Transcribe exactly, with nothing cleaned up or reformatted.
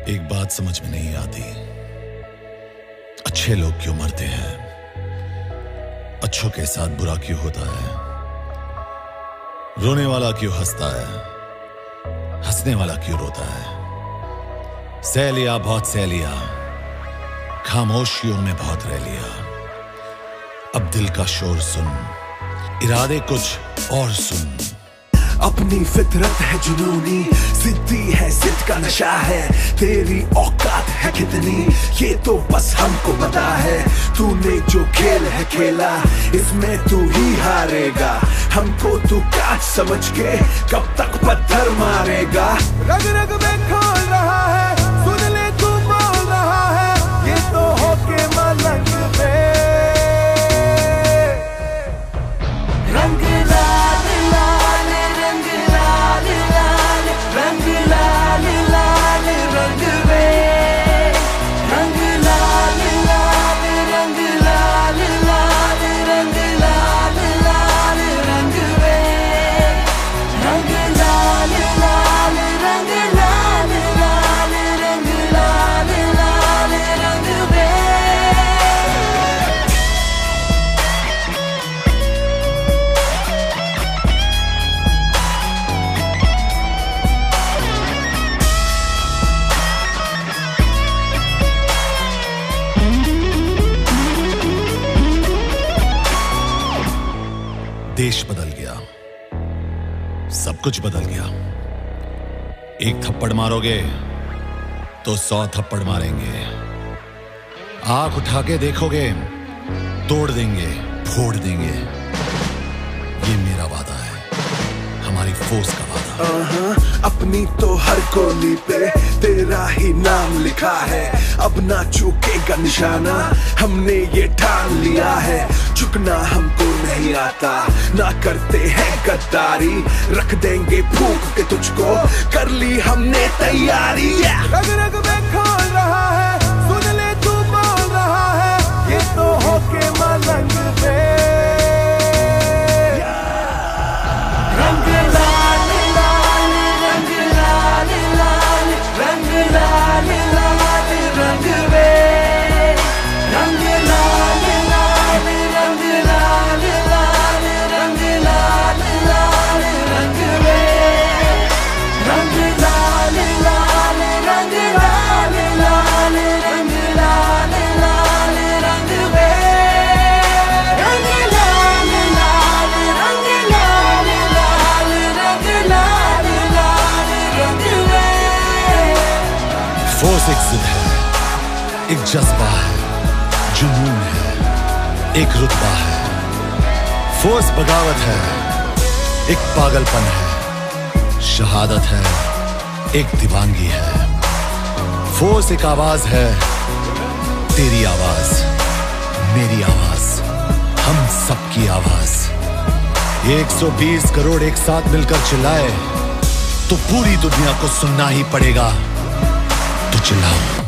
एक बात समझ में नहीं आती, अच्छे लोग क्यों मरते हैं, अच्छों के साथ बुरा क्यों होता है, रोने वाला क्यों हंसता है, हंसने वाला क्यों रोता है। सह लिया बहुत सह लिया, खामोशियों में बहुत रह लिया, अब दिल का शोर सुन, इरादे कुछ और सुन। अपनी फितरत है जुनूनी, जिद्दी है, जिद का नशा है, तेरी औकात है कितनी ये तो बस हमको पता है। तूने जो खेल है खेला इसमें तू ही हारेगा, हमको तू काट समझ के कब तक पत्थर मारेगा। रग रग में खोल रहा है, सुन ले तू बोल रहा है, ये तो होके मलंग में रंग लाल लाल रंग लाल लाल रंग लाल लाल रंग में रंग लाल लाल रंग लाल लाल रंग लाल लाल रंग में रंग लाल लाल रंग लाल लाल रंग लाल लाल रंग में। देश बदल गया, सब कुछ बदल गया। एक थप्पड़ मारोगे तो सौ थप्पड़ मारेंगे, आंख उठा के देखोगे तोड़ देंगे, फोड़ देंगे। ये मेरा वादा है, हमारी फोर्स का वादा। अपनी तो हर गोली पे तेरा ही नाम लिखा है, अब ना चूकेगा निशाना, हमने ये ठान लिया है। झुकना हमको नहीं आता, ना करते हैं गद्दारी, रख देंगे फूंक के तुझको, कर ली हमने तैयारी। रग रग में खोल रहा है, सुन ले तू बोल रहा है, ये तो होके मलंग में रंग लाल लाल रंग लाल लाल रंग लाल लाल रंग में रंग लाल लाल रंग लाल लाल रंग लाल लाल रंग में रंग लाल लाल रंग लाल लाल रंग लाल लाल रंग में रंग लाल लाल रंग लाल लाल रंग लाल लाल रंग में। फोर्स एक जिद है, एक जज्बा है, जुनून है, एक रुतबा है। फोर्स बगावत है, एक पागलपन है, शहादत है, एक दीवानगी है। फोर्स एक आवाज है, तेरी आवाज, मेरी आवाज, हम सबकी आवाज। एक सौ बीस करोड़ एक साथ मिलकर चिल्लाए तो पूरी दुनिया को सुनना ही पड़ेगा, तो चिल्लाओ।